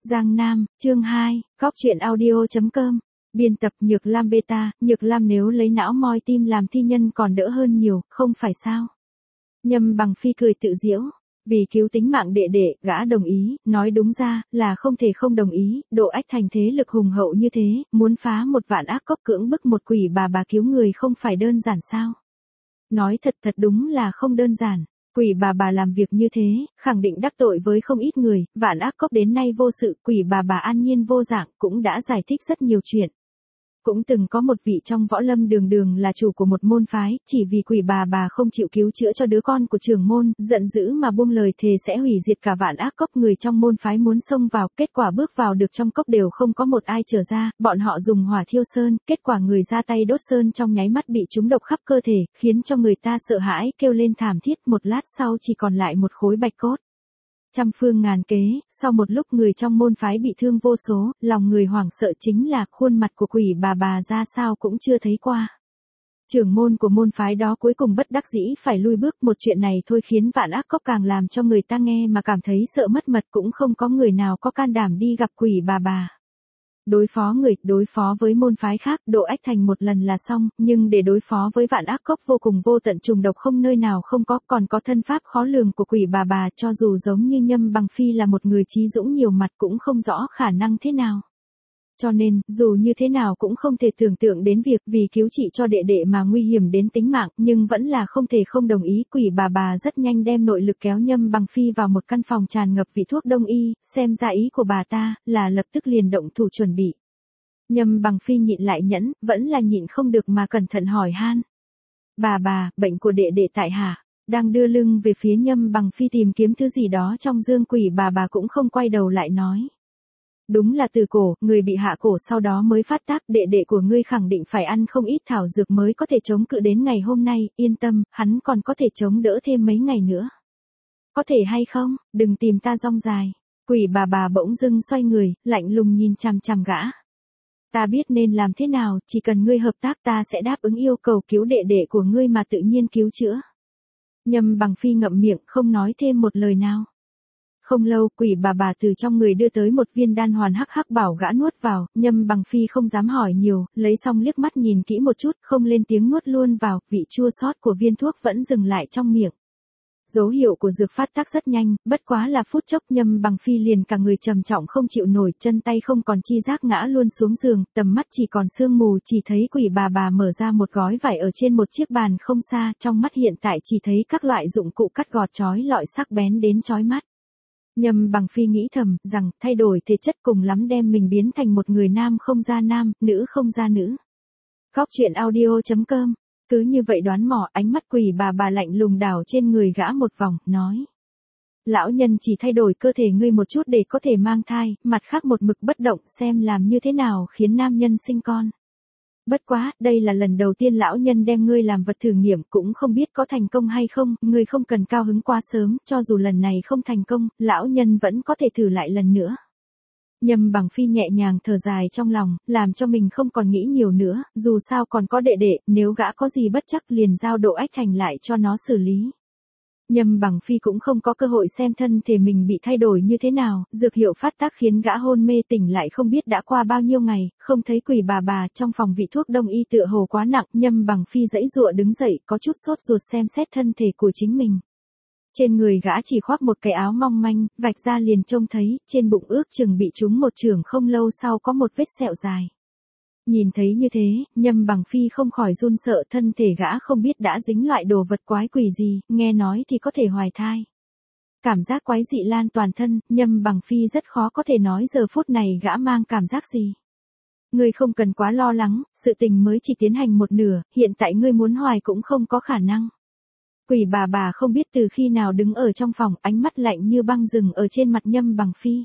Giang Nam, chương 2, Góc truyện audio.com. Biên tập Nhược Lam Beta, Nhược Lam nếu lấy não moi tim làm thi nhân còn đỡ hơn nhiều, không phải sao? Nhâm Bằng Phi cười tự giễu. Vì cứu tính mạng đệ đệ, gã đồng ý, nói đúng ra, là không thể không đồng ý, Độ Ách Thành thế lực hùng hậu như thế, muốn phá một vạn ác cốc cưỡng bức một quỷ bà cứu người không phải đơn giản sao? Nói thật đúng là không đơn giản. Quỷ bà làm việc như thế, khẳng định đắc tội với không ít người, vạn ác cốc đến nay vô sự, quỷ bà an nhiên vô dạng, cũng đã giải thích rất nhiều chuyện. Cũng từng có một vị trong võ lâm đường là chủ của một môn phái, chỉ vì quỷ bà không chịu cứu chữa cho đứa con của trưởng môn, giận dữ mà buông lời thề sẽ hủy diệt cả vạn ác cốc. Người trong môn phái muốn xông vào, kết quả bước vào được trong cốc đều không có một ai trở ra, bọn họ dùng hỏa thiêu sơn, kết quả người ra tay đốt sơn trong nháy mắt bị trúng độc khắp cơ thể, khiến cho người ta sợ hãi, kêu lên thảm thiết, một lát sau chỉ còn lại một khối bạch cốt. Trăm phương ngàn kế, sau một lúc người trong môn phái bị thương vô số, lòng người hoảng sợ chính là khuôn mặt của quỷ bà ra sao cũng chưa thấy qua. Trưởng môn của môn phái đó cuối cùng bất đắc dĩ phải lui bước, một chuyện này thôi khiến vạn ác cốc càng làm cho người ta nghe mà cảm thấy sợ mất mật, cũng không có người nào có can đảm đi gặp quỷ bà. Đối phó với môn phái khác, Độ Ách Thành một lần là xong, nhưng để đối phó với vạn ác cốc vô cùng vô tận trùng độc không nơi nào không có, còn có thân pháp khó lường của quỷ bà, cho dù giống như Nhâm Bằng Phi là một người trí dũng nhiều mặt cũng không rõ khả năng thế nào. Cho nên, dù như thế nào cũng không thể tưởng tượng đến việc vì cứu trị cho đệ đệ mà nguy hiểm đến tính mạng, nhưng vẫn là không thể không đồng ý. Quỷ bà rất nhanh đem nội lực kéo Nhâm Bằng Phi vào một căn phòng tràn ngập vị thuốc đông y, xem ra ý của bà ta, là lập tức liền động thủ chuẩn bị. Nhâm Bằng Phi nhịn lại nhẫn, vẫn là nhịn không được mà cẩn thận hỏi han. Bà, bệnh của đệ đệ tại hạ. Đang đưa lưng về phía Nhâm Bằng Phi tìm kiếm thứ gì đó trong dương, quỷ bà cũng không quay đầu lại nói. Đúng là từ cổ, người bị hạ cổ sau đó mới phát tác, đệ đệ của ngươi khẳng định phải ăn không ít thảo dược mới có thể chống cự đến ngày hôm nay, yên tâm, hắn còn có thể chống đỡ thêm mấy ngày nữa. Có thể hay không, đừng tìm ta rong dài. Quỷ bà bỗng dưng xoay người, lạnh lùng nhìn chằm chằm gã. Ta biết nên làm thế nào, chỉ cần ngươi hợp tác ta sẽ đáp ứng yêu cầu cứu đệ đệ của ngươi mà tự nhiên cứu chữa. Nhâm Bằng Phi ngậm miệng, không nói thêm một lời nào. Không lâu, quỷ bà từ trong người đưa tới một viên đan hoàn hắc bảo gã nuốt vào, Nhâm Bằng Phi không dám hỏi nhiều, lấy xong liếc mắt nhìn kỹ một chút, không lên tiếng nuốt luôn vào, vị chua xót của viên thuốc vẫn dừng lại trong miệng. Dấu hiệu của dược phát tác rất nhanh, bất quá là phút chốc Nhâm Bằng Phi liền cả người trầm trọng không chịu nổi, chân tay không còn chi giác ngã luôn xuống giường, tầm mắt chỉ còn sương mù, chỉ thấy quỷ bà mở ra một gói vải ở trên một chiếc bàn không xa, trong mắt hiện tại chỉ thấy các loại dụng cụ cắt gọt chói lọi sắc bén đến chói mắt. Nhâm Bằng Phi nghĩ thầm, rằng, thay đổi thể chất cùng lắm đem mình biến thành một người nam không ra nam, nữ không ra nữ. Góc truyện audio.com. Cứ như vậy đoán mò, ánh mắt quỷ bà lạnh lùng đảo trên người gã một vòng, nói. Lão nhân chỉ thay đổi cơ thể ngươi một chút để có thể mang thai, mặt khác một mực bất động, xem làm như thế nào khiến nam nhân sinh con. Bất quá, đây là lần đầu tiên lão nhân đem ngươi làm vật thử nghiệm, cũng không biết có thành công hay không, ngươi không cần cao hứng quá sớm, cho dù lần này không thành công, lão nhân vẫn có thể thử lại lần nữa. Nhâm Bằng Phi nhẹ nhàng thở dài trong lòng, làm cho mình không còn nghĩ nhiều nữa, dù sao còn có đệ đệ, nếu gã có gì bất chắc liền giao Độ Ách Thành lại cho nó xử lý. Nhâm Bằng Phi cũng không có cơ hội xem thân thể mình bị thay đổi như thế nào, dược hiệu phát tác khiến gã hôn mê tỉnh lại không biết đã qua bao nhiêu ngày, không thấy quỷ bà trong phòng vị thuốc đông y tựa hồ quá nặng, Nhâm Bằng Phi giãy giụa đứng dậy, có chút sốt ruột xem xét thân thể của chính mình. Trên người gã chỉ khoác một cái áo mong manh, vạch ra liền trông thấy, trên bụng ước chừng bị trúng một chưởng, không lâu sau có một vết sẹo dài. Nhìn thấy như thế, Nhâm Bằng Phi không khỏi run sợ, thân thể gã không biết đã dính loại đồ vật quái quỷ gì, nghe nói thì có thể hoài thai. Cảm giác quái dị lan toàn thân, Nhâm Bằng Phi rất khó có thể nói giờ phút này gã mang cảm giác gì. Ngươi không cần quá lo lắng, sự tình mới chỉ tiến hành một nửa, hiện tại ngươi muốn hoài cũng không có khả năng. Quỷ bà không biết từ khi nào đứng ở trong phòng, ánh mắt lạnh như băng dừng ở trên mặt Nhâm Bằng Phi.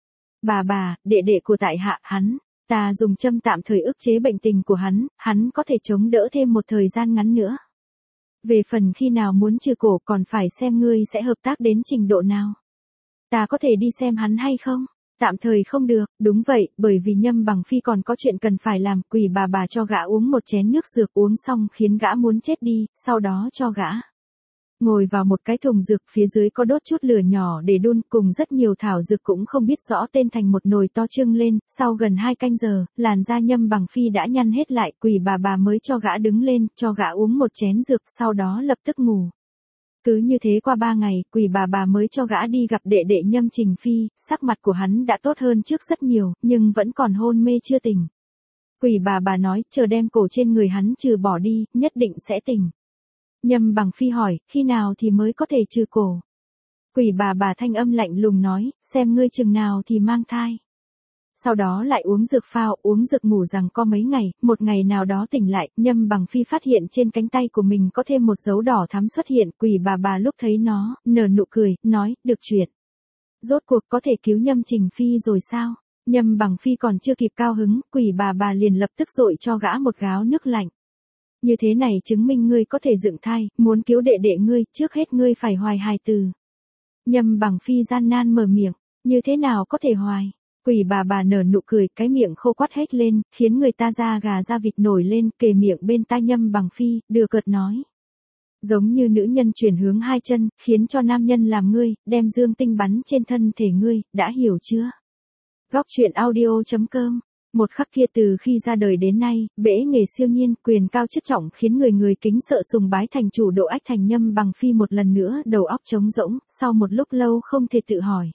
Bà, đệ đệ của tại hạ hắn, ta dùng châm tạm thời ức chế bệnh tình của hắn có thể chống đỡ thêm một thời gian ngắn nữa. Về phần khi nào muốn trừ cổ còn phải xem ngươi sẽ hợp tác đến trình độ nào. Ta có thể đi xem hắn hay không? Tạm thời không được, đúng vậy, bởi vì Nhâm Bằng Phi còn có chuyện cần phải làm, quỷ bà cho gã uống một chén nước dược, uống xong khiến gã muốn chết đi, sau đó cho gã ngồi vào một cái thùng dược, phía dưới có đốt chút lửa nhỏ để đun, cùng rất nhiều thảo dược cũng không biết rõ tên thành một nồi to trưng lên. Sau gần 2 canh giờ, làn da Nhâm Bằng Phi đã nhăn hết lại, Quỷ bà mới cho gã đứng lên, cho gã uống một chén dược, sau đó lập tức ngủ. Cứ như thế qua 3 ngày, Quỷ bà mới cho gã đi gặp đệ đệ Nhâm Trình Phi. Sắc mặt của hắn đã tốt hơn trước rất nhiều, nhưng vẫn còn hôn mê chưa tỉnh. Quỷ bà nói, chờ đem cổ trên người hắn trừ bỏ đi, nhất định sẽ tỉnh. Nhâm Bằng Phi hỏi, khi nào thì mới có thể trừ cổ? Quỷ bà thanh âm lạnh lùng nói, xem ngươi chừng nào thì mang thai. Sau đó lại uống dược phao, uống dược ngủ rằng có mấy ngày, một ngày nào đó tỉnh lại, Nhâm Bằng Phi phát hiện trên cánh tay của mình có thêm một dấu đỏ thắm xuất hiện. Quỷ bà lúc thấy nó, nở nụ cười, nói, được chuyện. Rốt cuộc có thể cứu Nhâm Trình Phi rồi sao? Nhâm Bằng Phi còn chưa kịp cao hứng, Quỷ bà liền lập tức dội cho gã một gáo nước lạnh. Như thế này chứng minh ngươi có thể dựng thai, muốn cứu đệ đệ ngươi, trước hết ngươi phải hoài hài tử. Nhâm Bằng Phi gian nan mở miệng, như thế nào có thể hoài? Quỷ bà nở nụ cười, cái miệng khô quắt hết lên, khiến người ta da gà da vịt nổi lên, kề miệng bên tai Nhâm Bằng Phi, đùa cợt nói. Giống như nữ nhân chuyển hướng 2 chân, khiến cho nam nhân làm ngươi, đem dương tinh bắn trên thân thể ngươi, đã hiểu chưa? Góc truyện audio.com. Một khắc kia từ khi ra đời đến nay, bẽ nghề siêu nhiên, quyền cao chức trọng khiến người kính sợ sùng bái thành chủ Độ Ách Thành. Nhâm Bằng Phi một lần nữa đầu óc trống rỗng, sau một lúc lâu không thể tự hỏi.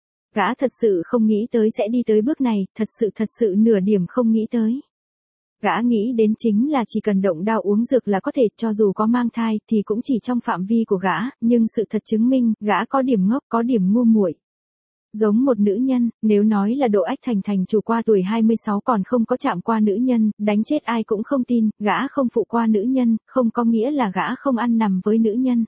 Gã thật sự không nghĩ tới sẽ đi tới bước này, thật sự nửa điểm không nghĩ tới. Gã nghĩ đến chính là chỉ cần động đao uống dược là có thể, cho dù có mang thai thì cũng chỉ trong phạm vi của gã, nhưng sự thật chứng minh, gã có điểm ngốc, có điểm ngu muội. Giống một nữ nhân, nếu nói là Độ Ách Thành thành chủ qua tuổi 26 còn không có chạm qua nữ nhân, đánh chết ai cũng không tin, gã không phụ qua nữ nhân, không có nghĩa là gã không ăn nằm với nữ nhân.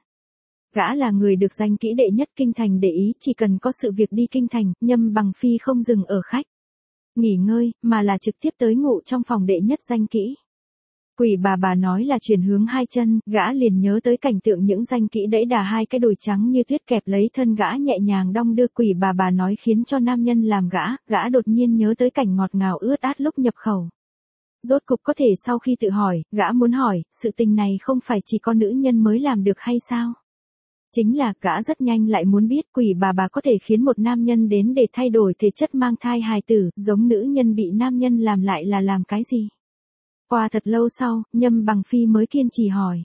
Gã là người được danh kỹ đệ nhất kinh thành để ý, chỉ cần có sự việc đi kinh thành, Nhâm Bằng Phi không dừng ở khách nghỉ ngơi, mà là trực tiếp tới ngủ trong phòng đệ nhất danh kỹ. Quỷ bà nói là chuyển hướng 2 chân, gã liền nhớ tới cảnh tượng những danh kỹ đẫy đà 2 cái đùi trắng như tuyết kẹp lấy thân gã nhẹ nhàng đong đưa. Quỷ bà nói khiến cho nam nhân làm gã đột nhiên nhớ tới cảnh ngọt ngào ướt át lúc nhập khẩu. Rốt cục có thể sau khi tự hỏi, gã muốn hỏi, sự tình này không phải chỉ có nữ nhân mới làm được hay sao? Chính là, gã rất nhanh lại muốn biết quỷ bà có thể khiến một nam nhân đến để thay đổi thể chất mang thai hài tử, giống nữ nhân bị nam nhân làm lại là làm cái gì? Qua thật lâu sau, Nhâm Bằng Phi mới kiên trì hỏi.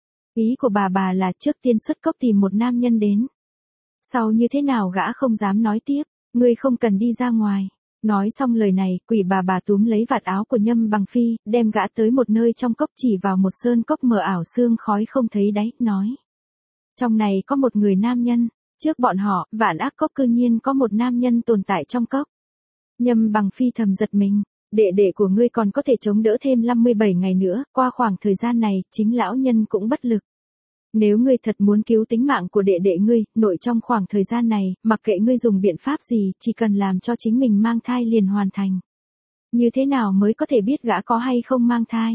Ý của bà là trước tiên xuất cốc tìm một nam nhân đến. Sau như thế nào gã không dám nói tiếp, ngươi không cần đi ra ngoài. Nói xong lời này, quỷ bà túm lấy vạt áo của Nhâm Bằng Phi, đem gã tới một nơi trong cốc, chỉ vào một sơn cốc mờ ảo sương khói không thấy đáy, nói. Trong này có một người nam nhân, trước bọn họ, Vạn Ác Cốc cư nhiên có một nam nhân tồn tại trong cốc. Nhâm Bằng Phi thầm giật mình, đệ của ngươi còn có thể chống đỡ thêm 57 ngày nữa, qua khoảng thời gian này, chính lão nhân cũng bất lực. Nếu ngươi thật muốn cứu tính mạng của đệ ngươi, nội trong khoảng thời gian này, mặc kệ ngươi dùng biện pháp gì, chỉ cần làm cho chính mình mang thai liền hoàn thành. Như thế nào mới có thể biết gã có hay không mang thai?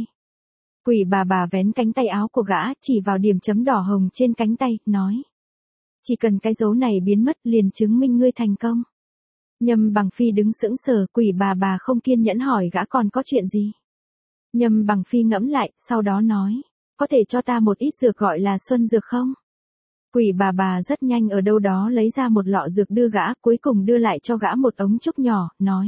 Quỷ bà vén cánh tay áo của gã, chỉ vào điểm chấm đỏ hồng trên cánh tay, nói. Chỉ cần cái dấu này biến mất liền chứng minh ngươi thành công. Nhâm Bằng Phi đứng sững sờ, quỷ bà không kiên nhẫn hỏi gã còn có chuyện gì. Nhâm Bằng Phi ngẫm lại, sau đó nói. Có thể cho ta một ít dược gọi là xuân dược không? Quỷ bà rất nhanh ở đâu đó lấy ra một lọ dược đưa gã, cuối cùng đưa lại cho gã một ống trúc nhỏ, nói.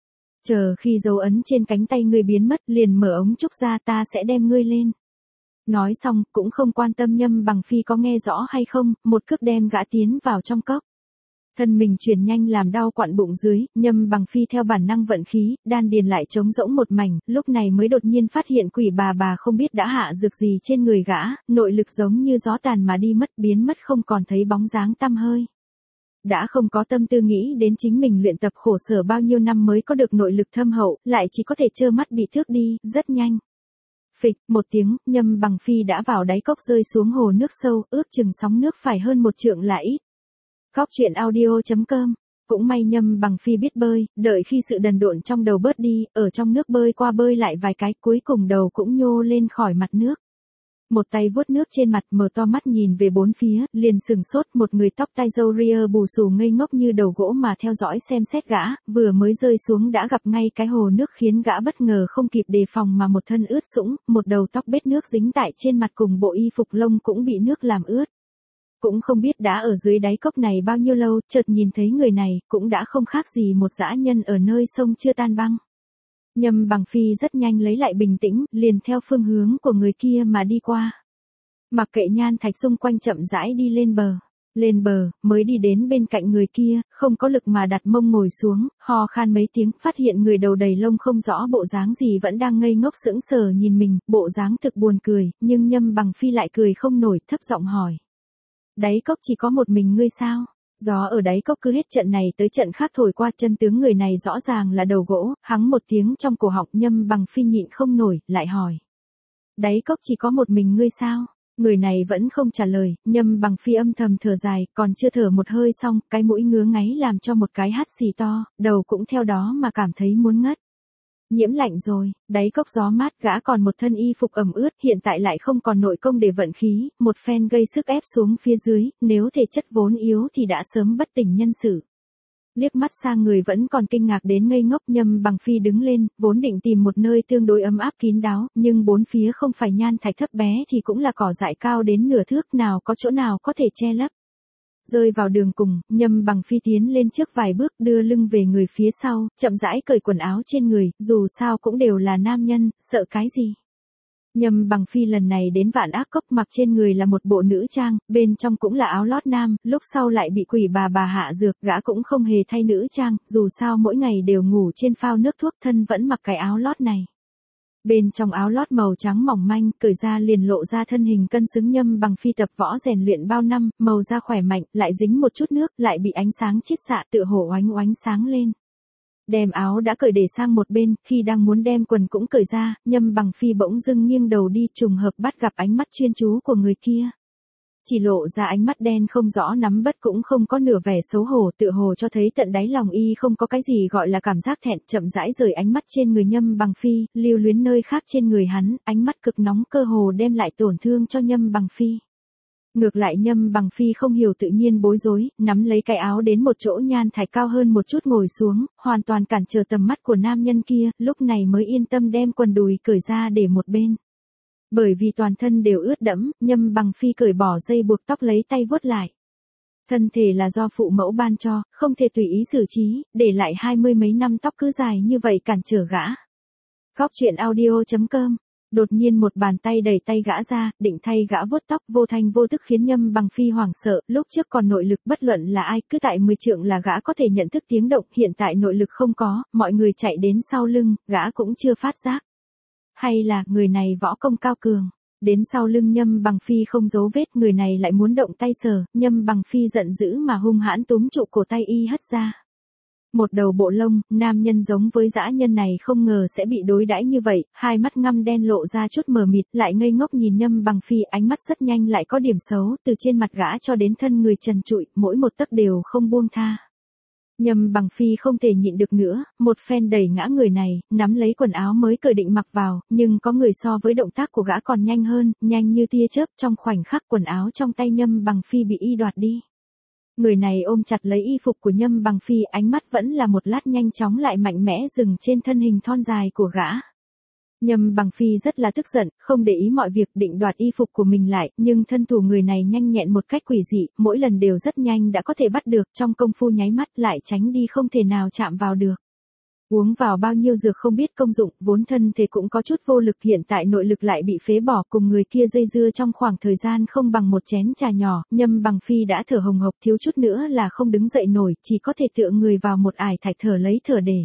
Chờ khi dấu ấn trên cánh tay ngươi biến mất liền mở ống trúc ra, ta sẽ đem ngươi lên. Nói xong, cũng không quan tâm Nhâm Bằng Phi có nghe rõ hay không, một cước đem gã tiến vào trong cốc. Thân mình chuyển nhanh làm đau quặn bụng dưới, Nhâm Bằng Phi theo bản năng vận khí, đan điền lại trống rỗng một mảnh, lúc này mới đột nhiên phát hiện quỷ bà không biết đã hạ dược gì trên người gã, nội lực giống như gió tàn mà đi mất, biến mất không còn thấy bóng dáng tăm hơi. Đã không có tâm tư nghĩ đến chính mình luyện tập khổ sở bao nhiêu năm mới có được nội lực thâm hậu, lại chỉ có thể trơ mắt bị thước đi, rất nhanh. Phịch, một tiếng, Nhâm Bằng Phi đã vào đáy cốc rơi xuống hồ nước sâu, ước chừng sóng nước phải hơn 1 trượng là ít. Góc truyện audio.com. Cũng may Nhâm Bằng Phi biết bơi, đợi khi sự đần độn trong đầu bớt đi, ở trong nước bơi qua bơi lại vài cái, cuối cùng đầu cũng nhô lên khỏi mặt nước. Một tay vuốt nước trên mặt, mở to mắt nhìn về bốn phía, liền sừng sốt, một người tóc tai râu ria bù xù ngây ngốc như đầu gỗ mà theo dõi xem xét gã, vừa mới rơi xuống đã gặp ngay cái hồ nước khiến gã bất ngờ không kịp đề phòng mà một thân ướt sũng, một đầu tóc bết nước dính tại trên mặt cùng bộ y phục lông cũng bị nước làm ướt. Cũng không biết đã ở dưới đáy cốc này bao nhiêu lâu, chợt nhìn thấy người này, cũng đã không khác gì một dã nhân ở nơi sông chưa tan băng. Nhâm Bằng Phi rất nhanh lấy lại bình tĩnh, liền theo phương hướng của người kia mà đi qua. Mặc kệ nham thạch xung quanh chậm rãi đi lên bờ. Lên bờ, mới đi đến bên cạnh người kia, không có lực mà đặt mông ngồi xuống, ho khan mấy tiếng, phát hiện người đầu đầy lông không rõ bộ dáng gì vẫn đang ngây ngốc sững sờ nhìn mình, bộ dáng thực buồn cười, nhưng Nhâm Bằng Phi lại cười không nổi, thấp giọng hỏi. Đáy cốc chỉ có một mình ngươi sao? Gió ở đáy cốc cứ hết trận này tới trận khác thổi qua, chân tướng người này rõ ràng là đầu gỗ, hắng một tiếng trong cổ họng. Nhâm Bằng Phi nhịn không nổi, lại hỏi. Đáy cốc chỉ có một mình ngươi sao? Người này vẫn không trả lời, Nhâm Bằng Phi âm thầm thở dài, còn chưa thở một hơi xong, cái mũi ngứa ngáy làm cho một cái hắt xì to, đầu cũng theo đó mà cảm thấy muốn ngất. Nhiễm lạnh rồi, đáy cốc gió mát, gã còn một thân y phục ẩm ướt, hiện tại lại không còn nội công để vận khí, một phen gây sức ép xuống phía dưới, nếu thể chất vốn yếu thì đã sớm bất tỉnh nhân sự. Liếc mắt sang người vẫn còn kinh ngạc đến ngây ngốc. Nhâm Bằng Phi đứng lên, vốn định tìm một nơi tương đối ấm áp kín đáo, nhưng bốn phía không phải nhan thạch thấp bé thì cũng là cỏ dại cao đến nửa thước, nào có chỗ nào có thể che lấp. Rơi vào đường cùng, Nhâm Bằng Phi tiến lên trước vài bước, đưa lưng về người phía sau, chậm rãi cởi quần áo trên người, dù sao cũng đều là nam nhân, sợ cái gì. Nhâm Bằng Phi lần này đến Vạn Ác Cốc, mặc trên người là một bộ nữ trang, bên trong cũng là áo lót nam, lúc sau lại bị quỷ bà hạ dược, gã cũng không hề thay nữ trang, dù sao mỗi ngày đều ngủ trên phao nước thuốc, thân vẫn mặc cái áo lót này. Bên trong áo lót màu trắng mỏng manh, cởi ra liền lộ ra thân hình cân xứng. Nhâm Bằng Phi tập võ rèn luyện bao năm, màu da khỏe mạnh, lại dính một chút nước, lại bị ánh sáng chiết xạ tựa hồ oánh oánh sáng lên. Đem áo đã cởi để sang một bên, khi đang muốn đem quần cũng cởi ra, Nhâm Bằng Phi bỗng dưng nghiêng đầu đi, trùng hợp bắt gặp ánh mắt chuyên chú của người kia. Chỉ lộ ra ánh mắt đen không rõ nắm bất, cũng không có nửa vẻ xấu hổ, tựa hồ cho thấy tận đáy lòng y không có cái gì gọi là cảm giác thẹn, chậm rãi rời ánh mắt trên người Nhâm Bằng Phi, lưu luyến nơi khác trên người hắn, ánh mắt cực nóng cơ hồ đem lại tổn thương cho Nhâm Bằng Phi. Ngược lại Nhâm Bằng Phi không hiểu tự nhiên bối rối, nắm lấy cái áo đến một chỗ nhan thạch cao hơn một chút ngồi xuống, hoàn toàn cản trở tầm mắt của nam nhân kia, lúc này mới yên tâm đem quần đùi cởi ra để một bên. Bởi vì toàn thân đều ướt đẫm, Nhâm Bằng Phi cởi bỏ dây buộc tóc, lấy tay vuốt lại. Thân thể là do phụ mẫu ban cho, không thể tùy ý xử trí, để lại 20 mấy năm tóc cứ dài như vậy cản trở gã. Góc truyện audio.com. Đột nhiên một bàn tay đẩy tay gã ra, định thay gã vuốt tóc, vô thanh vô tức khiến Nhâm Bằng Phi hoảng sợ. Lúc trước còn nội lực, bất luận là ai, cứ tại 10 trượng là gã có thể nhận thức tiếng động, hiện tại nội lực không có, mọi người chạy đến sau lưng, gã cũng chưa phát giác. Hay là, người này võ công cao cường. Đến sau lưng Nhâm Bằng Phi không giấu vết, người này lại muốn động tay sờ, Nhâm Bằng Phi giận dữ mà hung hãn túm trụ cổ tay y hất ra. Một đầu bộ lông, nam nhân giống với dã nhân này không ngờ sẽ bị đối đãi như vậy, hai mắt ngăm đen lộ ra chút mờ mịt, lại ngây ngốc nhìn Nhâm Bằng Phi, ánh mắt rất nhanh lại có điểm xấu, từ trên mặt gã cho đến thân người trần trụi, mỗi một tấc đều không buông tha. Nhâm Bằng Phi không thể nhịn được nữa, một phen đẩy ngã người này, nắm lấy quần áo mới cởi định mặc vào, nhưng có người so với động tác của gã còn nhanh hơn, nhanh như tia chớp, trong khoảnh khắc quần áo trong tay Nhâm Bằng Phi bị y đoạt đi. Người này ôm chặt lấy y phục của Nhâm Bằng Phi, ánh mắt vẫn là một lát nhanh chóng lại mạnh mẽ dừng trên thân hình thon dài của gã. Nhâm Bằng Phi rất là tức giận, không để ý mọi việc, định đoạt y phục của mình lại, nhưng thân thủ người này nhanh nhẹn một cách quỷ dị, mỗi lần đều rất nhanh đã có thể bắt được, trong công phu nháy mắt lại tránh đi không thể nào chạm vào được. Uống vào bao nhiêu dược không biết công dụng, vốn thân thể cũng có chút vô lực, hiện tại nội lực lại bị phế bỏ, cùng người kia dây dưa trong khoảng thời gian không bằng một chén trà nhỏ, Nhâm Bằng Phi đã thở hồng hộc, thiếu chút nữa là không đứng dậy nổi, chỉ có thể tựa người vào một ải thạch thở lấy thở để.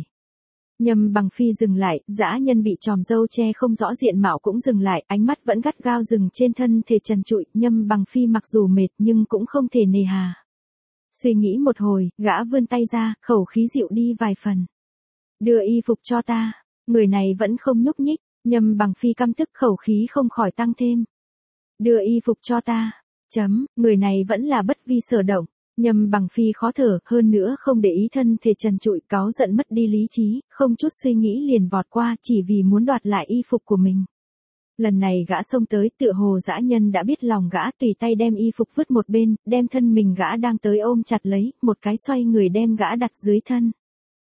Nhâm Bằng Phi dừng lại, dã nhân bị tròm râu che không rõ diện mạo cũng dừng lại, ánh mắt vẫn gắt gao dừng trên thân thể trần trụi, Nhâm Bằng Phi mặc dù mệt nhưng cũng không thể nề hà. Suy nghĩ một hồi, gã vươn tay ra, khẩu khí dịu đi vài phần. Đưa y phục cho ta. Người này vẫn không nhúc nhích, Nhâm Bằng Phi căm tức, khẩu khí không khỏi tăng thêm. Đưa y phục cho ta. Người này vẫn là bất vi sở động. Nhâm Bằng Phi khó thở, hơn nữa không để ý thân thể trần trụi, cáu giận mất đi lý trí, không chút suy nghĩ liền vọt qua, chỉ vì muốn đoạt lại y phục của mình. Lần này gã xông tới, tựa hồ dã nhân đã biết lòng gã, tùy tay đem y phục vứt một bên, đem thân mình gã đang tới ôm chặt lấy, một cái xoay người đem gã đặt dưới thân.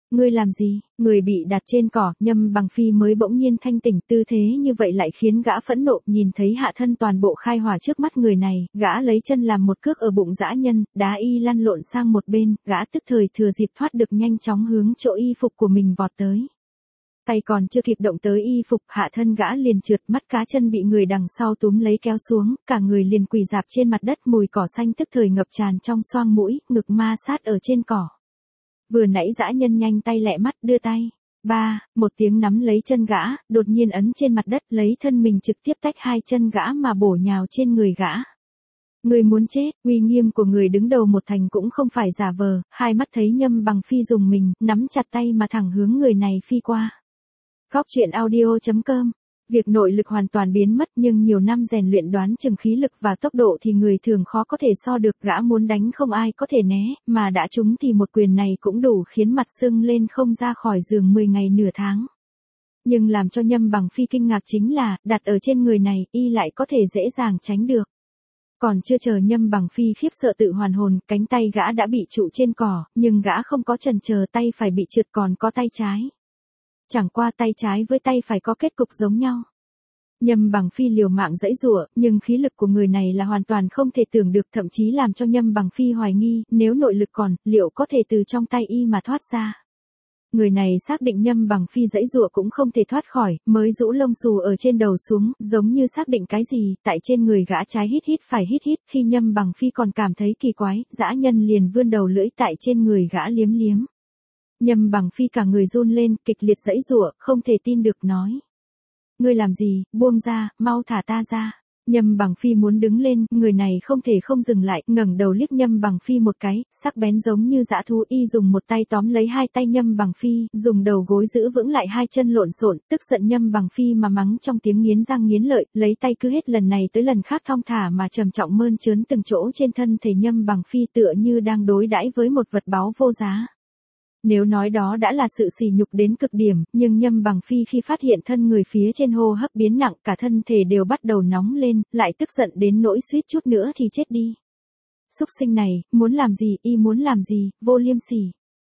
Ngươi làm gì? Người bị đặt trên cỏ, Nhâm Bằng Phi mới bỗng nhiên thanh tỉnh, tư thế như vậy lại khiến gã phẫn nộ, nhìn thấy hạ thân toàn bộ khai hỏa trước mắt người này, gã lấy chân làm một cước ở bụng dã nhân, đá y lăn lộn sang một bên, gã tức thời thừa dịp thoát được nhanh chóng hướng chỗ y phục của mình vọt tới. Tay còn chưa kịp động tới y phục, hạ thân gã liền trượt, mắt cá chân bị người đằng sau túm lấy kéo xuống, cả người liền quỳ rạp trên mặt đất, mùi cỏ xanh tức thời ngập tràn trong xoang mũi, ngực ma sát ở trên cỏ. Vừa nãy dã nhân nhanh tay lẹ mắt đưa tay. Một tiếng nắm lấy chân gã, đột nhiên ấn trên mặt đất, lấy thân mình trực tiếp tách hai chân gã mà bổ nhào trên người gã. Người muốn chết, uy nghiêm của người đứng đầu một thành cũng không phải giả vờ, hai mắt thấy Nhâm Bằng Phi dùng mình, nắm chặt tay mà thẳng hướng người này phi qua. Góc truyện audio.com. Việc nội lực hoàn toàn biến mất nhưng nhiều năm rèn luyện đoán chừng khí lực và tốc độ thì người thường khó có thể so được, gã muốn đánh không ai có thể né, mà đã trúng thì một quyền này cũng đủ khiến mặt sưng lên không ra khỏi giường 10 ngày nửa tháng. Nhưng làm cho Nhâm Bằng Phi kinh ngạc chính là, đặt ở trên người này, y lại có thể dễ dàng tránh được. Còn chưa chờ Nhâm Bằng Phi khiếp sợ tự hoàn hồn, cánh tay gã đã bị trụ trên cỏ, nhưng gã không có chần chờ, tay phải bị trượt còn có tay trái. Chẳng qua tay trái với tay phải có kết cục giống nhau. Nhâm Bằng Phi liều mạng giãy giụa, nhưng khí lực của người này là hoàn toàn không thể tưởng được, thậm chí làm cho Nhâm Bằng Phi hoài nghi, nếu nội lực còn, liệu có thể từ trong tay y mà thoát ra. Người này xác định Nhâm Bằng Phi giãy giụa cũng không thể thoát khỏi, mới rũ lông xù ở trên đầu xuống, giống như xác định cái gì, tại trên người gã trái hít hít phải hít hít, khi Nhâm Bằng Phi còn cảm thấy kỳ quái, dã nhân liền vươn đầu lưỡi tại trên người gã liếm liếm. Nhâm Bằng Phi cả người run lên, kịch liệt giãy giụa, không thể tin được nói. Ngươi làm gì, buông ra, mau thả ta ra. Nhâm Bằng Phi muốn đứng lên, người này không thể không dừng lại, ngẩng đầu liếc Nhâm Bằng Phi một cái, sắc bén giống như dã thú, y dùng một tay tóm lấy hai tay Nhâm Bằng Phi, dùng đầu gối giữ vững lại hai chân lộn xộn, tức giận Nhâm Bằng Phi mà mắng trong tiếng nghiến răng nghiến lợi, lấy tay cứ hết lần này tới lần khác thong thả mà trầm trọng mơn trớn từng chỗ trên thân thể Nhâm Bằng Phi, tựa như đang đối đãi với một vật báu vô giá. Nếu nói đó đã là sự sỉ nhục đến cực điểm, nhưng Nhâm Bằng Phi khi phát hiện thân người phía trên hô hấp biến nặng, cả thân thể đều bắt đầu nóng lên, lại tức giận đến nỗi suýt chút nữa thì chết đi. Súc sinh này, muốn làm gì, y muốn làm gì, vô liêm sỉ.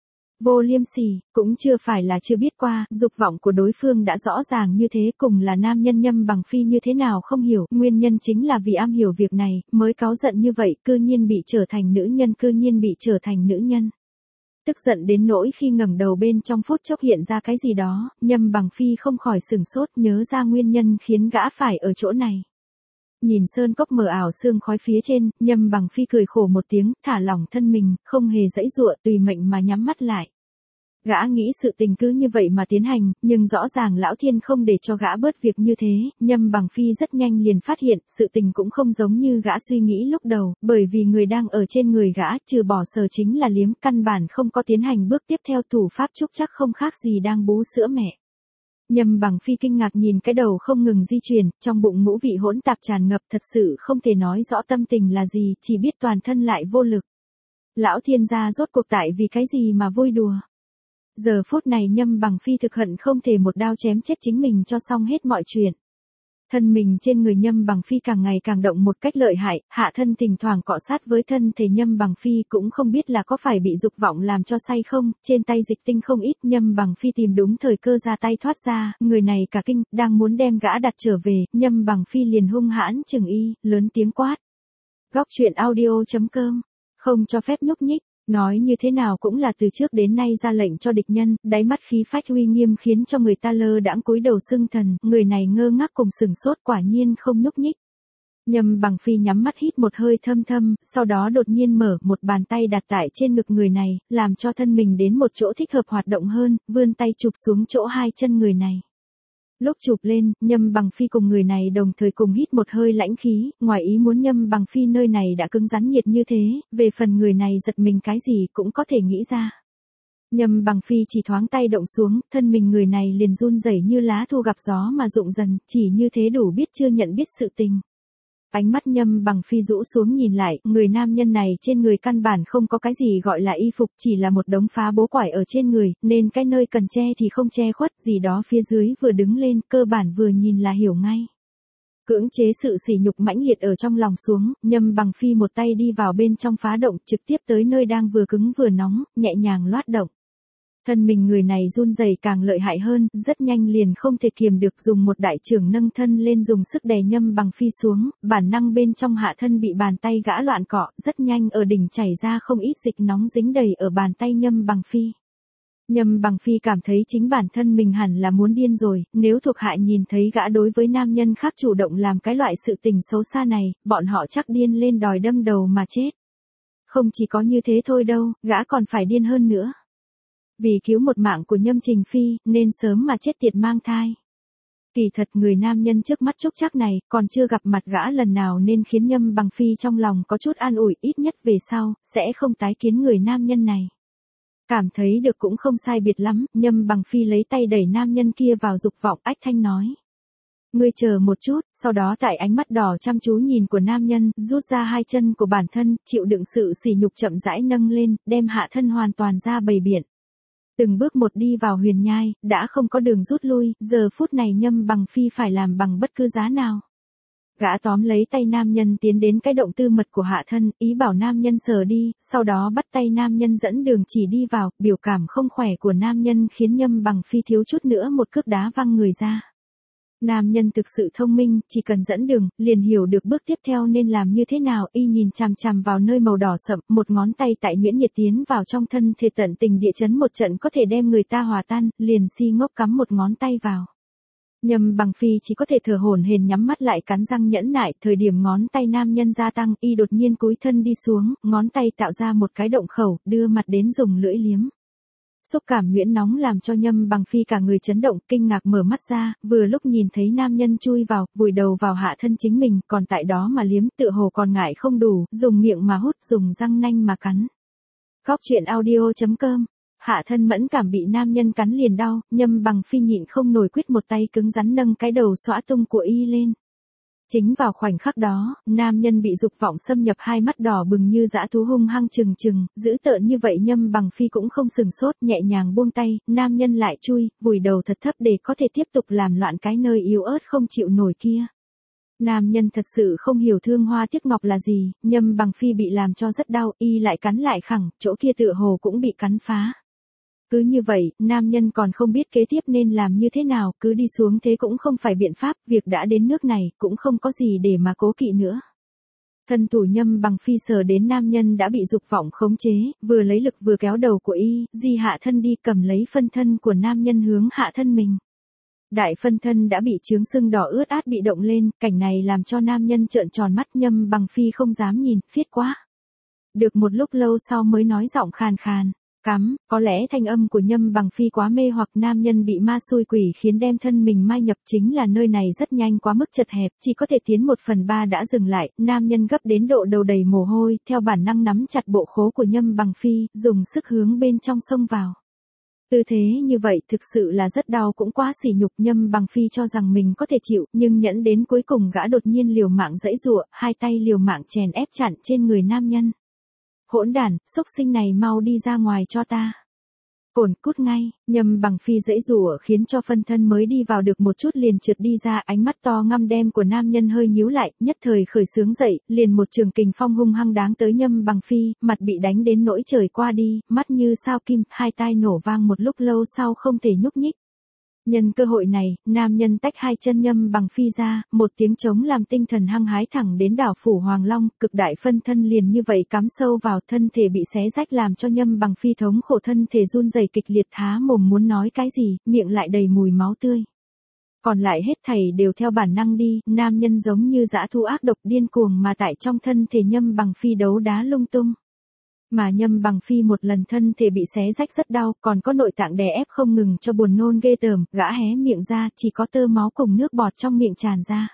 Vô liêm sỉ, cũng chưa phải là chưa biết qua, dục vọng của đối phương đã rõ ràng như thế, cùng là nam nhân Nhâm Bằng Phi như thế nào không hiểu, nguyên nhân chính là vì am hiểu việc này, mới cáu giận như vậy, cư nhiên bị trở thành nữ nhân, cư nhiên bị trở thành nữ nhân. Tức giận đến nỗi khi ngẩng đầu bên trong phút chốc hiện ra cái gì đó, Nhâm Bằng Phi không khỏi sửng sốt, nhớ ra nguyên nhân khiến gã phải ở chỗ này. Nhìn sơn cốc mờ ảo sương khói phía trên, Nhâm Bằng Phi cười khổ một tiếng, thả lỏng thân mình, không hề giãy giụa, tùy mệnh mà nhắm mắt lại. Gã nghĩ sự tình cứ như vậy mà tiến hành, nhưng rõ ràng Lão Thiên không để cho gã bớt việc như thế, Nhâm Bằng Phi rất nhanh liền phát hiện, sự tình cũng không giống như gã suy nghĩ lúc đầu, bởi vì người đang ở trên người gã, trừ bỏ sờ chính là liếm, căn bản không có tiến hành bước tiếp theo, thủ pháp trúc chắc không khác gì đang bú sữa mẹ. Nhâm Bằng Phi kinh ngạc nhìn cái đầu không ngừng di chuyển, trong bụng ngũ vị hỗn tạp tràn ngập, thật sự không thể nói rõ tâm tình là gì, chỉ biết toàn thân lại vô lực. Lão Thiên gia rốt cuộc tại vì cái gì mà vui đùa. Giờ phút này Nhâm Bằng Phi thực hận không thể một đao chém chết chính mình cho xong hết mọi chuyện. Thân mình trên người Nhâm Bằng Phi càng ngày càng động một cách lợi hại, hạ thân thỉnh thoảng cọ sát với thân thể Nhâm Bằng Phi, cũng không biết là có phải bị dục vọng làm cho say không, trên tay dịch tinh không ít, Nhâm Bằng Phi tìm đúng thời cơ ra tay thoát ra, người này cả kinh, đang muốn đem gã đặt trở về, Nhâm Bằng Phi liền hung hãn chừng y, lớn tiếng quát. Góc truyện audio.com, không cho phép nhúc nhích. Nói như thế nào cũng là từ trước đến nay ra lệnh cho địch nhân, đáy mắt khí phách uy nghiêm khiến cho người ta lơ đãng cúi đầu xưng thần, người này ngơ ngác cùng sừng sốt, quả nhiên không nhúc nhích. Nhâm Bằng Phi nhắm mắt hít một hơi thâm thâm, sau đó đột nhiên mở một bàn tay đặt tại trên ngực người này, làm cho thân mình đến một chỗ thích hợp hoạt động hơn, vươn tay chụp xuống chỗ hai chân người này. Lúc chụp lên, Nhâm Bằng Phi cùng người này đồng thời cùng hít một hơi lãnh khí, ngoài ý muốn Nhâm Bằng Phi nơi này đã cứng rắn nhiệt như thế, về phần người này giật mình cái gì cũng có thể nghĩ ra. Nhâm Bằng Phi chỉ thoáng tay động xuống, thân mình người này liền run rẩy như lá thu gặp gió mà rụng dần, chỉ như thế đủ biết chưa nhận biết sự tình. Ánh mắt Nhâm Bằng Phi rũ xuống nhìn lại, người nam nhân này trên người căn bản không có cái gì gọi là y phục, chỉ là một đống phá bố quải ở trên người, nên cái nơi cần che thì không che khuất, gì đó phía dưới vừa đứng lên, cơ bản vừa nhìn là hiểu ngay. Cưỡng chế sự sỉ nhục mãnh liệt ở trong lòng xuống, Nhâm Bằng Phi một tay đi vào bên trong phá động, trực tiếp tới nơi đang vừa cứng vừa nóng, nhẹ nhàng loát động. Thân mình người này run rẩy càng lợi hại hơn, rất nhanh liền không thể kiềm được dùng một đại chưởng nâng thân lên dùng sức đè Nhâm Bằng Phi xuống, bản năng bên trong hạ thân bị bàn tay gã loạn cọ, rất nhanh ở đỉnh chảy ra không ít dịch nóng dính đầy ở bàn tay Nhâm Bằng Phi. Nhâm Bằng Phi cảm thấy chính bản thân mình hẳn là muốn điên rồi, nếu thuộc hạ nhìn thấy gã đối với nam nhân khác chủ động làm cái loại sự tình xấu xa này, bọn họ chắc điên lên đòi đâm đầu mà chết. Không chỉ có như thế thôi đâu, gã còn phải điên hơn nữa. Vì cứu một mạng của Nhâm Trình Phi, nên sớm mà chết tiệt mang thai. Kỳ thật người nam nhân trước mắt Trúc Trác này, còn chưa gặp mặt gã lần nào nên khiến Nhâm Bằng Phi trong lòng có chút an ủi, ít nhất về sau, sẽ không tái kiến người nam nhân này. Cảm thấy được cũng không sai biệt lắm, Nhâm Bằng Phi lấy tay đẩy nam nhân kia vào dục vọng, ách thanh nói. Ngươi chờ một chút, sau đó tại ánh mắt đỏ chăm chú nhìn của nam nhân, rút ra hai chân của bản thân, chịu đựng sự sỉ nhục chậm rãi nâng lên, đem hạ thân hoàn toàn ra bầy biển. Từng bước một đi vào huyền nhai, đã không có đường rút lui, giờ phút này Nhâm Bằng Phi phải làm bằng bất cứ giá nào. Gã tóm lấy tay nam nhân tiến đến cái động tư mật của hạ thân, ý bảo nam nhân sờ đi, sau đó bắt tay nam nhân dẫn đường chỉ đi vào, biểu cảm không khỏe của nam nhân khiến Nhâm Bằng Phi thiếu chút nữa một cước đá văng người ra. Nam nhân thực sự thông minh, chỉ cần dẫn đường, liền hiểu được bước tiếp theo nên làm như thế nào, y nhìn chằm chằm vào nơi màu đỏ sậm, một ngón tay tại nhuyễn nhiệt tiến vào trong thân thể tận tình địa chấn một trận có thể đem người ta hòa tan, liền si ngốc cắm một ngón tay vào. Nhâm Bằng Phi chỉ có thể thở hổn hển nhắm mắt lại cắn răng nhẫn nại, thời điểm ngón tay nam nhân gia tăng, y đột nhiên cúi thân đi xuống, ngón tay tạo ra một cái động khẩu, đưa mặt đến dùng lưỡi liếm. Xúc cảm nhuyễn nóng làm cho Nhâm Bằng Phi cả người chấn động, kinh ngạc mở mắt ra, vừa lúc nhìn thấy nam nhân chui vào, vùi đầu vào hạ thân chính mình, còn tại đó mà liếm, tựa hồ còn ngại không đủ, dùng miệng mà hút, dùng răng nanh mà cắn. Góc truyện audio.com. Hạ thân mẫn cảm bị nam nhân cắn liền đau, Nhâm Bằng Phi nhịn không nổi quyết một tay cứng rắn nâng cái đầu xõa tung của y lên. Chính vào khoảnh khắc đó, nam nhân bị dục vọng xâm nhập, hai mắt đỏ bừng như dã thú hung hăng trừng trừng, dữ tợn như vậy Nhâm Bằng Phi cũng không sừng sốt, nhẹ nhàng buông tay, nam nhân lại chui, vùi đầu thật thấp để có thể tiếp tục làm loạn cái nơi yếu ớt không chịu nổi kia. Nam nhân thật sự không hiểu thương hoa tiếc ngọc là gì, Nhâm Bằng Phi bị làm cho rất đau, y lại cắn lại khẳng, chỗ kia tựa hồ cũng bị cắn phá. Cứ như vậy, nam nhân còn không biết kế tiếp nên làm như thế nào, cứ đi xuống thế cũng không phải biện pháp, việc đã đến nước này, cũng không có gì để mà cố kỵ nữa. Thân thủ Nhâm Bằng Phi sờ đến nam nhân đã bị dục vọng khống chế, vừa lấy lực vừa kéo đầu của y, di hạ thân đi cầm lấy phân thân của nam nhân hướng hạ thân mình. Đại phân thân đã bị chướng sưng đỏ ướt át bị động lên, cảnh này làm cho nam nhân trợn tròn mắt, Nhâm Bằng Phi không dám nhìn, phiết quá. Được một lúc lâu sau mới nói giọng khàn khàn. Có lẽ thanh âm của Nhâm Bằng Phi quá mê hoặc, nam nhân bị ma xui quỷ khiến đem thân mình mai nhập, chính là nơi này rất nhanh quá mức chật hẹp, chỉ có thể tiến 1/3 đã dừng lại, nam nhân gấp đến độ đầu đầy mồ hôi, theo bản năng nắm chặt bộ khố của Nhâm Bằng Phi, dùng sức hướng bên trong xông vào. Tư thế như vậy thực sự là rất đau, cũng quá sỉ nhục, Nhâm Bằng Phi cho rằng mình có thể chịu, nhưng nhẫn đến cuối cùng gã đột nhiên liều mạng giãy giụa, hai tay liều mạng chèn ép chặn trên người nam nhân. Hỗn đản, xúc sinh này mau đi ra ngoài cho ta. Cổn, cút ngay, Nhâm Bằng Phi giãy giụa khiến cho phân thân mới đi vào được một chút liền trượt đi ra, ánh mắt to ngăm đen của nam nhân hơi nhíu lại, nhất thời khởi sướng dậy, liền một trường kình phong hung hăng đáng tới Nhâm Bằng Phi, mặt bị đánh đến nỗi trời qua đi, mắt như sao kim, hai tai nổ vang một lúc lâu sau không thể nhúc nhích. Nhân cơ hội này, nam nhân tách hai chân Nhâm Bằng Phi ra, một tiếng trống làm tinh thần hăng hái thẳng đến đảo phủ Hoàng Long, cực đại phân thân liền như vậy cắm sâu vào, thân thể bị xé rách làm cho Nhâm Bằng Phi thống khổ, thân thể run rẩy kịch liệt, há mồm muốn nói cái gì, miệng lại đầy mùi máu tươi. Còn lại hết thảy đều theo bản năng đi, nam nhân giống như dã thú ác độc điên cuồng mà tại trong thân thể Nhâm Bằng Phi đấu đá lung tung. Mà Nhâm Bằng Phi một lần thân thể bị xé rách rất đau, còn có nội tạng đè ép không ngừng cho buồn nôn ghê tởm, gã hé miệng ra, chỉ có tơ máu cùng nước bọt trong miệng tràn ra.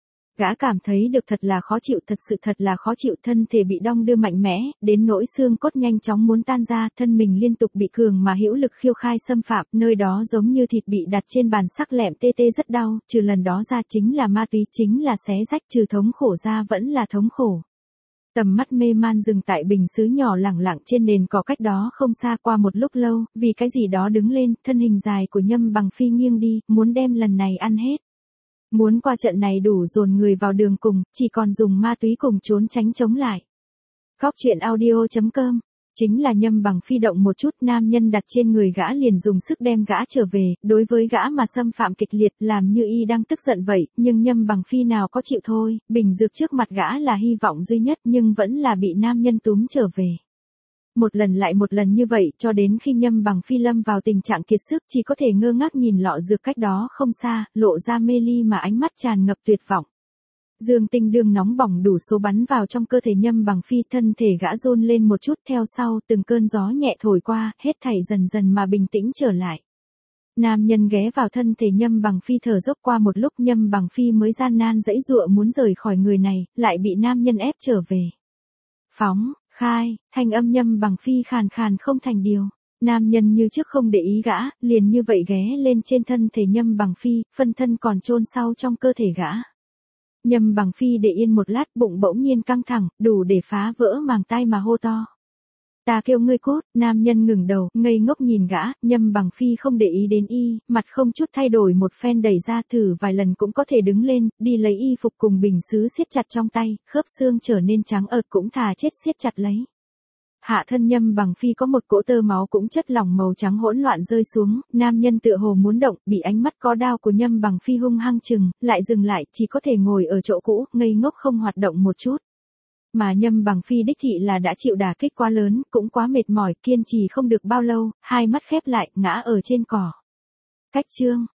Gã cảm thấy được thật là khó chịu, thật sự thật là khó chịu, thân thể bị đong đưa mạnh mẽ, đến nỗi xương cốt nhanh chóng muốn tan ra, thân mình liên tục bị cường mà hữu lực khiêu khai xâm phạm, nơi đó giống như thịt bị đặt trên bàn sắc lẹm tê tê rất đau, trừ lần đó ra chính là ma túy, chính là xé rách, trừ thống khổ ra vẫn là thống khổ. Tầm mắt mê man dừng tại bình sứ nhỏ lẳng lặng trên nền cỏ cách đó không xa, qua một lúc lâu, vì cái gì đó đứng lên, thân hình dài của Nhâm Bằng Phi nghiêng đi, muốn đem lần này ăn hết. Muốn qua trận này đủ dồn người vào đường cùng, chỉ còn dùng ma túy cùng trốn tránh chống lại. Góc truyện audio.com Chính là Nhâm Bằng Phi động một chút, nam nhân đặt trên người gã liền dùng sức đem gã trở về, đối với gã mà xâm phạm kịch liệt, làm như y đang tức giận vậy, nhưng Nhâm Bằng Phi nào có chịu thôi, bình dược trước mặt gã là hy vọng duy nhất nhưng vẫn là bị nam nhân túm trở về. Một lần lại một lần như vậy, cho đến khi Nhâm Bằng Phi lâm vào tình trạng kiệt sức, chỉ có thể ngơ ngác nhìn lọ dược cách đó không xa, lộ ra mê ly mà ánh mắt tràn ngập tuyệt vọng. Dương tinh đương nóng bỏng đủ số bắn vào trong cơ thể Nhâm Bằng Phi, thân thể gã run lên một chút, theo sau từng cơn gió nhẹ thổi qua, hết thảy dần dần mà bình tĩnh trở lại. Nam nhân ghé vào thân thể Nhâm Bằng Phi thở dốc, qua một lúc Nhâm Bằng Phi mới gian nan giãy giụa muốn rời khỏi người này, lại bị nam nhân ép trở về. Phóng, khai, thanh âm Nhâm Bằng Phi khàn khàn không thành điều. Nam nhân như trước không để ý gã, liền như vậy ghé lên trên thân thể Nhâm Bằng Phi, phân thân còn chôn sau trong cơ thể gã. Nhâm Bằng Phi để yên một lát, bụng bỗng nhiên căng thẳng, đủ để phá vỡ màng tai mà hô to. Ta kêu ngươi cút. Nam nhân ngừng đầu, ngây ngốc nhìn gã, Nhâm Bằng Phi không để ý đến y, mặt không chút thay đổi một phen đẩy ra, thử vài lần cũng có thể đứng lên, đi lấy y phục cùng bình sứ siết chặt trong tay, khớp xương trở nên trắng ợt cũng thà chết siết chặt lấy. Hạ thân Nhâm Bằng Phi có một cỗ tơ máu cũng chất lỏng màu trắng hỗn loạn rơi xuống, nam nhân tựa hồ muốn động, bị ánh mắt có đao của Nhâm Bằng Phi hung hăng chừng, lại dừng lại, chỉ có thể ngồi ở chỗ cũ, ngây ngốc không hoạt động một chút. Mà Nhâm Bằng Phi đích thị là đã chịu đả kích quá lớn, cũng quá mệt mỏi, kiên trì không được bao lâu, hai mắt khép lại, ngã ở trên cỏ. Cách chương